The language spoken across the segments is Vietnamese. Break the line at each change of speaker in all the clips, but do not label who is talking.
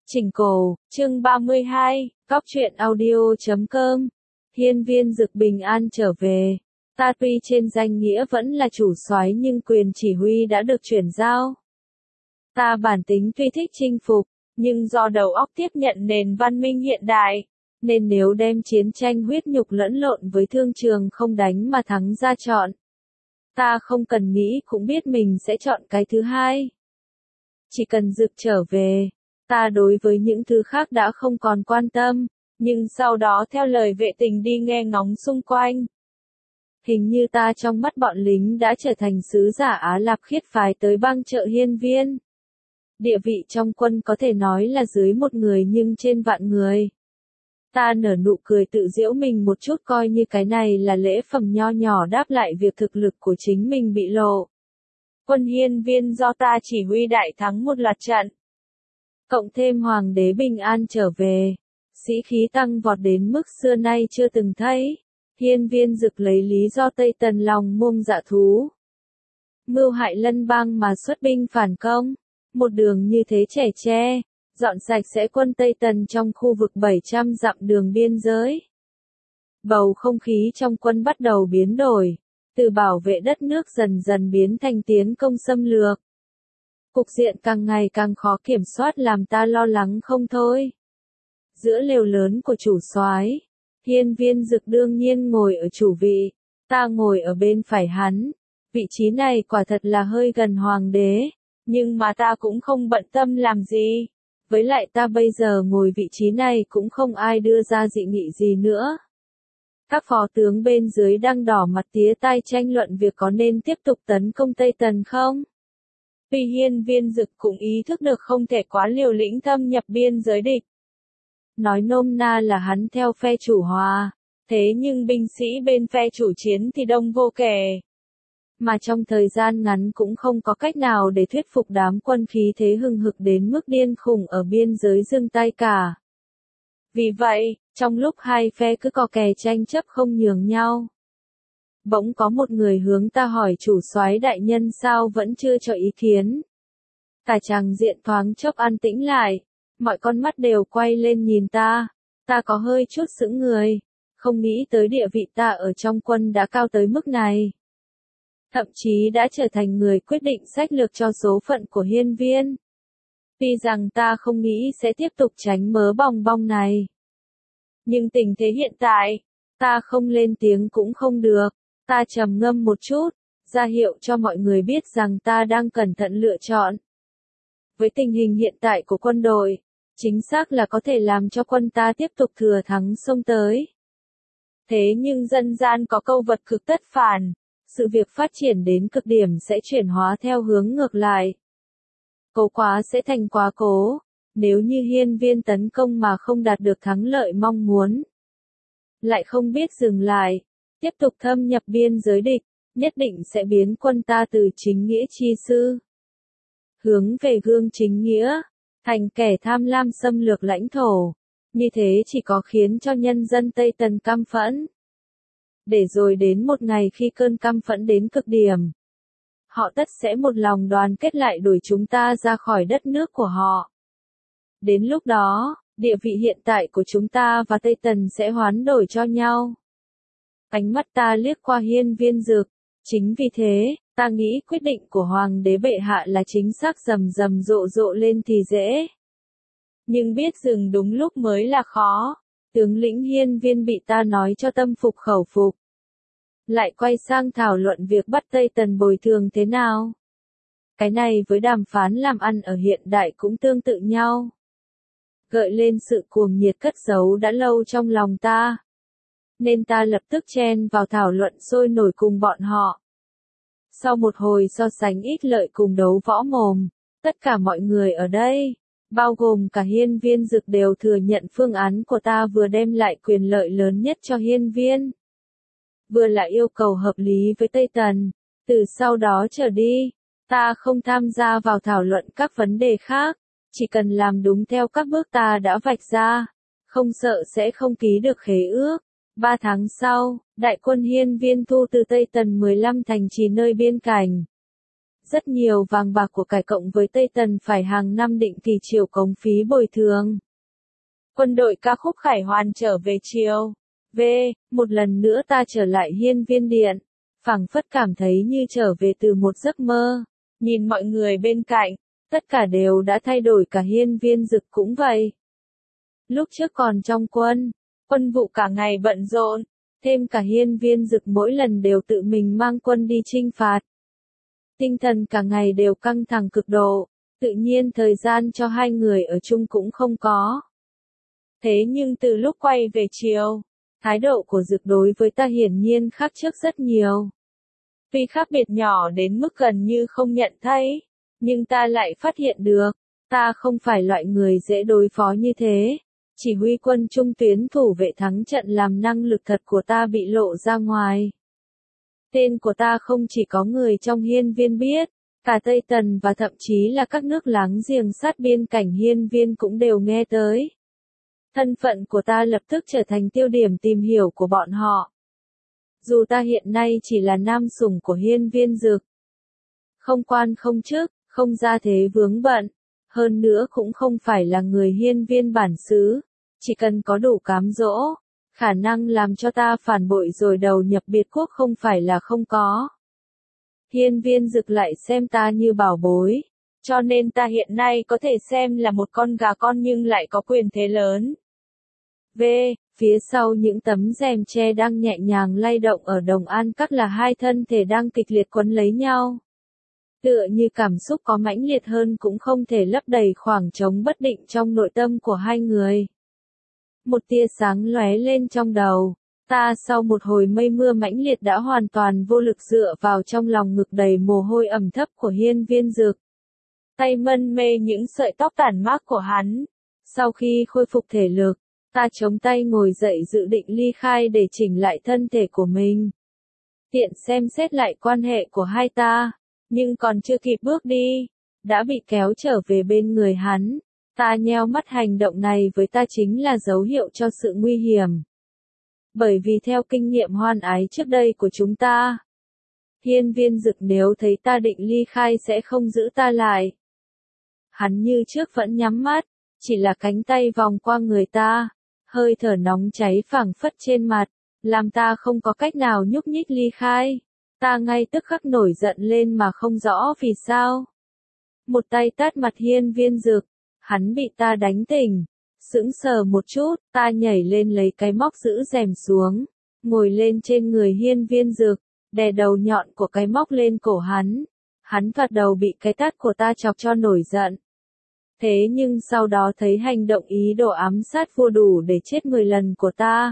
Chỉnh cổ, chương 32, Cóc truyện audio.com. Hiên Viên Dực bình an trở về. Ta tuy trên danh nghĩa vẫn là chủ soái nhưng quyền chỉ huy đã được chuyển giao. Ta bản tính tuy thích chinh phục, nhưng do đầu óc tiếp nhận nền văn minh hiện đại, nên nếu đem chiến tranh huyết nhục lẫn lộn với thương trường không đánh mà thắng ra chọn, ta không cần nghĩ cũng biết mình sẽ chọn cái thứ hai. Chỉ cần Dực trở về, ta đối với những thứ khác đã không còn quan tâm, nhưng sau đó theo lời vệ tình đi nghe ngóng xung quanh. Hình như ta trong mắt bọn lính đã trở thành sứ giả Á Lạp khiết phái tới bang trợ Hiên Viên. Địa vị trong quân có thể nói là dưới một người nhưng trên vạn người. Ta nở nụ cười tự giễu mình một chút coi như cái này là lễ phẩm nho nhỏ đáp lại việc thực lực của chính mình bị lộ. Quân Hiên Viên do ta chỉ huy đại thắng một loạt trận. Cộng thêm hoàng đế bình an trở về, sĩ khí tăng vọt đến mức xưa nay chưa từng thấy. Hiên Viên Dực lấy lý do Tây Tần lòng muông dạ thú, mưu hại lân bang mà xuất binh phản công, một đường như thế chẻ tre, dọn sạch sẽ quân Tây Tần trong khu vực 700 dặm đường biên giới. Bầu không khí trong quân bắt đầu biến đổi, từ bảo vệ đất nước dần dần biến thành tiến công xâm lược. Cục diện càng ngày càng khó kiểm soát làm ta lo lắng không thôi. Giữa lều lớn của chủ soái, Hiên Viên Dực đương nhiên ngồi ở chủ vị, ta ngồi ở bên phải hắn. Vị trí này quả thật là hơi gần hoàng đế, nhưng mà ta cũng không bận tâm làm gì. Với lại ta bây giờ ngồi vị trí này cũng không ai đưa ra dị nghị gì nữa. Các phó tướng bên dưới đang đỏ mặt tía tai tranh luận việc có nên tiếp tục tấn công Tây Tần không. Tuy Hiên Viên Dực cũng ý thức được không thể quá liều lĩnh thâm nhập biên giới địch. Nói nôm na là hắn theo phe chủ hòa, thế nhưng binh sĩ bên phe chủ chiến thì đông vô kể. Mà trong thời gian ngắn cũng không có cách nào để thuyết phục đám quân khí thế hừng hực đến mức điên khủng ở biên giới dừng tay cả. Vì vậy, trong lúc hai phe cứ cò kè tranh chấp không nhường nhau, bỗng có một người hướng ta hỏi chủ soái đại nhân sao vẫn chưa cho ý kiến. Cả chàng diện thoáng chốc an tĩnh lại, mọi con mắt đều quay lên nhìn ta có hơi chút sững người, không nghĩ tới địa vị ta ở trong quân đã cao tới mức này. Thậm chí đã trở thành người quyết định sách lược cho số phận của Hiên Viên. Tuy rằng ta không nghĩ sẽ tiếp tục tránh mớ bòng bong này. Nhưng tình thế hiện tại, ta không lên tiếng cũng không được. Ta trầm ngâm một chút, ra hiệu cho mọi người biết rằng ta đang cẩn thận lựa chọn. Với tình hình hiện tại của quân đội, chính xác là có thể làm cho quân ta tiếp tục thừa thắng xông tới. Thế nhưng dân gian có câu vật cực tất phản, sự việc phát triển đến cực điểm sẽ chuyển hóa theo hướng ngược lại. Cố quá sẽ thành quá cố, nếu như Hiên Viên tấn công mà không đạt được thắng lợi mong muốn, lại không biết dừng lại, tiếp tục thâm nhập biên giới địch, nhất định sẽ biến quân ta từ chính nghĩa chi sư, hướng về gương chính nghĩa, thành kẻ tham lam xâm lược lãnh thổ. Như thế chỉ có khiến cho nhân dân Tây Tần căm phẫn. Để rồi đến một ngày khi cơn căm phẫn đến cực điểm, họ tất sẽ một lòng đoàn kết lại đuổi chúng ta ra khỏi đất nước của họ. Đến lúc đó, địa vị hiện tại của chúng ta và Tây Tần sẽ hoán đổi cho nhau. Ánh mắt ta liếc qua Hiên Viên Dực, chính vì thế, ta nghĩ quyết định của hoàng đế bệ hạ là chính xác, rầm rầm rộ rộ lên thì dễ. Nhưng biết dừng đúng lúc mới là khó. Tướng lĩnh Hiên Viên bị ta nói cho tâm phục khẩu phục. Lại quay sang thảo luận việc bắt Tây Tần bồi thường thế nào. Cái này với đàm phán làm ăn ở hiện đại cũng tương tự nhau. Gợi lên sự cuồng nhiệt cất giấu đã lâu trong lòng ta. Nên ta lập tức chen vào thảo luận sôi nổi cùng bọn họ. Sau một hồi so sánh ích lợi cùng đấu võ mồm, tất cả mọi người ở đây, bao gồm cả Hiên Viên Dực đều thừa nhận phương án của ta vừa đem lại quyền lợi lớn nhất cho Hiên Viên, vừa là yêu cầu hợp lý với Tây Tần. Từ sau đó trở đi, ta không tham gia vào thảo luận các vấn đề khác, chỉ cần làm đúng theo các bước ta đã vạch ra, không sợ sẽ không ký được khế ước. 3 tháng sau, đại quân Hiên Viên thu từ Tây Tần 15 thành trì nơi biên cảnh. Rất nhiều vàng bạc của cải cộng với Tây Tần phải hàng năm định kỳ triều cống phí bồi thường. Quân đội ca khúc khải hoàn trở về triều. Một lần nữa ta trở lại hiên viên điện. Phảng phất cảm thấy như trở về từ một giấc mơ. Nhìn mọi người bên cạnh, tất cả đều đã thay đổi, cả hiên viên dực cũng vậy. Lúc trước còn trong quân vụ cả ngày bận rộn, thêm cả hiên viên dực mỗi lần đều tự mình mang quân đi chinh phạt. Tinh thần cả ngày đều căng thẳng cực độ, tự nhiên thời gian cho hai người ở chung cũng không có. Thế nhưng từ lúc quay về triều, thái độ của Dực đối với ta hiển nhiên khác trước rất nhiều. Tuy khác biệt nhỏ đến mức gần như không nhận thấy, nhưng ta lại phát hiện được, ta không phải loại người dễ đối phó như thế. Chỉ huy quân trung tuyến thủ vệ thắng trận làm năng lực thật của ta bị lộ ra ngoài. Tên của ta không chỉ có người trong hiên viên biết, cả Tây Tần và thậm chí là các nước láng giềng sát biên cảnh hiên viên cũng đều nghe tới. Thân phận của ta lập tức trở thành tiêu điểm tìm hiểu của bọn họ. Dù ta hiện nay chỉ là nam sủng của hiên viên dực, không quan không chức, không gia thế vướng bận, hơn nữa cũng không phải là người hiên viên bản xứ, chỉ cần có đủ cám dỗ, khả năng làm cho ta phản bội rồi đầu nhập biệt quốc không phải là không có. Hiên viên dực lại xem ta như bảo bối, cho nên ta hiện nay có thể xem là một con gà con nhưng lại có quyền thế lớn. Phía sau những tấm rèm tre đang nhẹ nhàng lay động ở Đồng An Các là hai thân thể đang kịch liệt quấn lấy nhau. Tựa như cảm xúc có mãnh liệt hơn cũng không thể lấp đầy khoảng trống bất định trong nội tâm của hai người. Một tia sáng lóe lên trong đầu, ta sau một hồi mây mưa mãnh liệt đã hoàn toàn vô lực dựa vào trong lòng ngực đầy mồ hôi ẩm thấp của hiên viên dực. Tay mân mê những sợi tóc tản mát của hắn. Sau khi khôi phục thể lực, ta chống tay ngồi dậy dự định ly khai để chỉnh lại thân thể của mình. Tiện xem xét lại quan hệ của hai ta, nhưng còn chưa kịp bước đi, đã bị kéo trở về bên người hắn. Ta nheo mắt, hành động này với ta chính là dấu hiệu cho sự nguy hiểm. Bởi vì theo kinh nghiệm hoan ái trước đây của chúng ta, hiên viên dực nếu thấy ta định ly khai sẽ không giữ ta lại. Hắn như trước vẫn nhắm mắt, chỉ là cánh tay vòng qua người ta, hơi thở nóng cháy phảng phất trên mặt, làm ta không có cách nào nhúc nhích ly khai. Ta ngay tức khắc nổi giận lên mà không rõ vì sao. Một tay tát mặt hiên viên dực, hắn bị ta đánh tỉnh, sững sờ một chút, ta nhảy lên lấy cái móc giữ rèm xuống, ngồi lên trên người hiên viên dực, đè đầu nhọn của cái móc lên cổ hắn. Hắn thoạt đầu bị cái tát của ta chọc cho nổi giận. Thế nhưng sau đó thấy hành động ý đồ ám sát vua đủ để chết 10 lần của ta.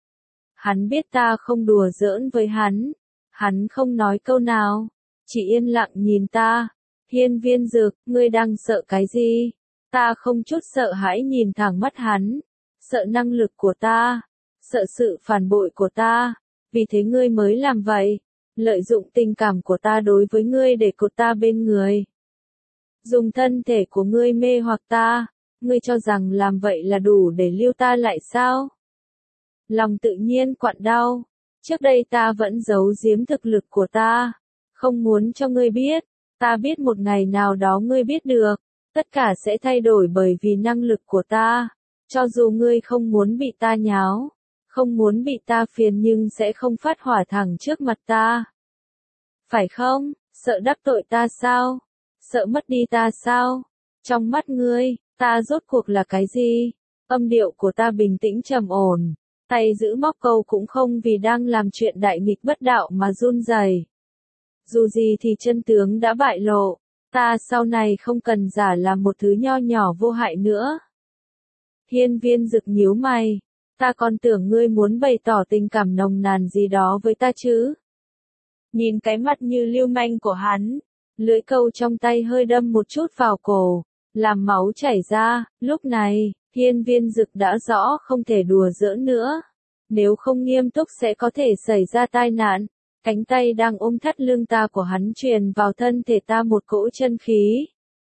Hắn biết ta không đùa giỡn với hắn. Hắn không nói câu nào, chỉ yên lặng nhìn ta. Hiên viên dực, ngươi đang sợ cái gì? Ta không chút sợ hãi nhìn thẳng mắt hắn. Sợ năng lực của ta, sợ sự phản bội của ta, vì thế ngươi mới làm vậy. Lợi dụng tình cảm của ta đối với ngươi để cột ta bên người. Dùng thân thể của ngươi mê hoặc ta, ngươi cho rằng làm vậy là đủ để lưu ta lại sao? Lòng tự nhiên quặn đau. Trước đây ta vẫn giấu giếm thực lực của ta, không muốn cho ngươi biết. Ta biết một ngày nào đó ngươi biết được, tất cả sẽ thay đổi bởi vì năng lực của ta. Cho dù ngươi không muốn bị ta nháo, không muốn bị ta phiền nhưng sẽ không phát hỏa thẳng trước mặt ta. Phải không? Sợ đắc tội ta sao? Sợ mất đi ta sao? Trong mắt ngươi, ta rốt cuộc là cái gì? Âm điệu của ta bình tĩnh trầm ổn. Tay giữ móc câu cũng không vì đang làm chuyện đại nghịch bất đạo mà run rẩy. Dù gì thì chân tướng đã bại lộ, ta sau này không cần giả làm một thứ nho nhỏ vô hại nữa. Hiên viên dực nhíu mày, ta còn tưởng ngươi muốn bày tỏ tình cảm nồng nàn gì đó với ta chứ. Nhìn cái mặt như lưu manh của hắn, lưỡi câu trong tay hơi đâm một chút vào cổ, làm máu chảy ra. Lúc này, hiên viên dực đã rõ không thể đùa giỡn nữa. Nếu không nghiêm túc sẽ có thể xảy ra tai nạn. Cánh tay đang ôm thắt lưng ta của hắn truyền vào thân thể ta một cỗ chân khí,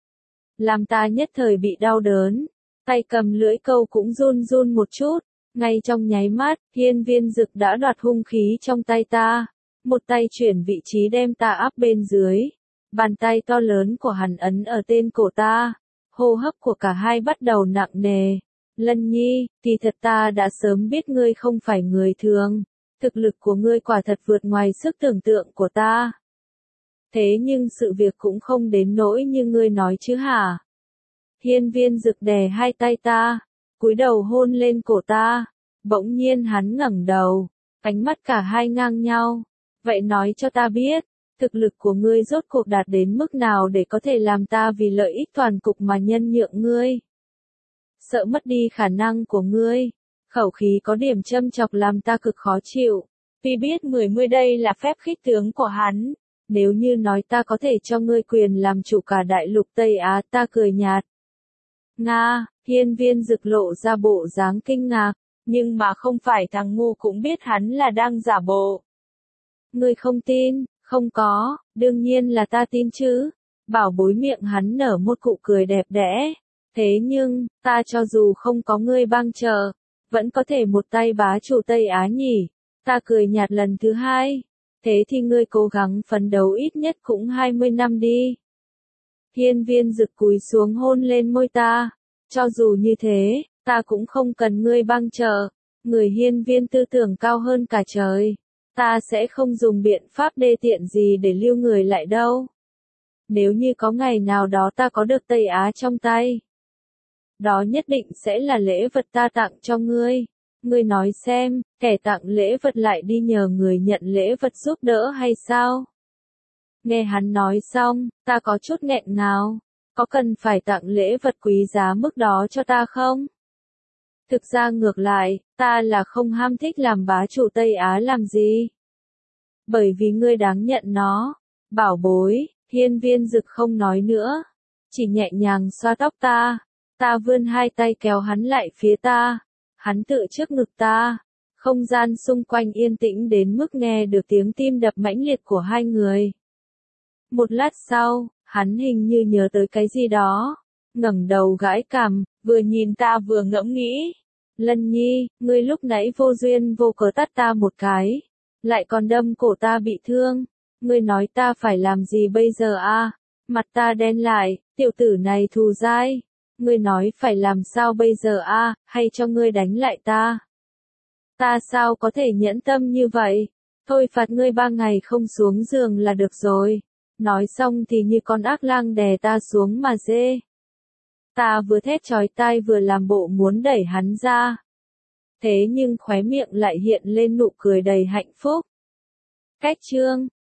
làm ta nhất thời bị đau đớn. Tay cầm lưỡi câu cũng run run một chút. Ngay trong nháy mắt, hiên viên dực đã đoạt hung khí trong tay ta. Một tay chuyển vị trí đem ta áp bên dưới. Bàn tay to lớn của hắn ấn ở tên cổ ta, hô hấp của cả hai bắt đầu nặng nề. Lân Nhi, kỳ thật ta đã sớm biết ngươi không phải người thường, thực lực của ngươi quả thật vượt ngoài sức tưởng tượng của ta. Thế nhưng sự việc cũng không đến nỗi như ngươi nói chứ hả? Hiên Viên Dực đè hai tay ta, cúi đầu hôn lên cổ ta, bỗng nhiên hắn ngẩng đầu, ánh mắt cả hai ngang nhau. Vậy nói cho ta biết, thực lực của ngươi rốt cuộc đạt đến mức nào để có thể làm ta vì lợi ích toàn cục mà nhân nhượng ngươi? Sợ mất đi khả năng của ngươi. Khẩu khí có điểm châm chọc làm ta cực khó chịu. Vì biết 10 đây là phép khích tướng của hắn. Nếu như nói ta có thể cho ngươi quyền làm chủ cả đại lục Tây Á, ta cười nhạt. Nga, Hiên Viên Dực lộ ra bộ dáng kinh ngạc, nhưng mà không phải thằng ngu cũng biết hắn là đang giả bộ. Ngươi không tin? Không có, đương nhiên là ta tin chứ. Bảo Bối miệng hắn nở một nụ cười đẹp đẽ. Thế nhưng, ta cho dù không có ngươi bang chờ, vẫn có thể một tay bá chủ Tây Á nhỉ. Ta cười nhạt lần thứ hai. Thế thì ngươi cố gắng phấn đấu ít nhất cũng 20 năm đi. Hiên Viên Dực cúi xuống hôn lên môi ta. Cho dù như thế, ta cũng không cần ngươi bang chờ. Người Hiên Viên tư tưởng cao hơn cả trời. Ta sẽ không dùng biện pháp đê tiện gì để lưu người lại đâu. Nếu như có ngày nào đó ta có được Tây Á trong tay, đó nhất định sẽ là lễ vật ta tặng cho ngươi. Ngươi nói xem, kẻ tặng lễ vật lại đi nhờ người nhận lễ vật giúp đỡ hay sao? Nghe hắn nói xong, ta có chút nghẹn ngào. Có cần phải tặng lễ vật quý giá mức đó cho ta không? Thực ra ngược lại, ta là không ham thích làm bá chủ Tây Á làm gì. Bởi vì ngươi đáng nhận nó. Bảo Bối, Hiên Viên Dực không nói nữa. Chỉ nhẹ nhàng xoa tóc ta. Ta vươn hai tay kéo hắn lại phía ta. Hắn tựa trước ngực ta. Không gian xung quanh yên tĩnh đến mức nghe được tiếng tim đập mãnh liệt của hai người. Một lát sau, hắn hình như nhớ tới cái gì đó. Ngẩng đầu gãi cằm, vừa nhìn ta vừa ngẫm nghĩ. Lân Nhi, ngươi lúc nãy vô duyên vô cớ tát ta một cái. Lại còn đâm cổ ta bị thương. Ngươi nói ta phải làm gì bây giờ a? Mặt ta đen lại, tiểu tử này thù dai. Ngươi nói phải làm sao bây giờ a? Hay cho ngươi đánh lại ta? Ta sao có thể nhẫn tâm như vậy? Thôi phạt ngươi 3 ngày không xuống giường là được rồi. Nói xong thì như con ác lang đè ta xuống mà dê. Ta vừa thét chói tai vừa làm bộ muốn đẩy hắn ra. Thế nhưng khóe miệng lại hiện lên nụ cười đầy hạnh phúc. Cách chương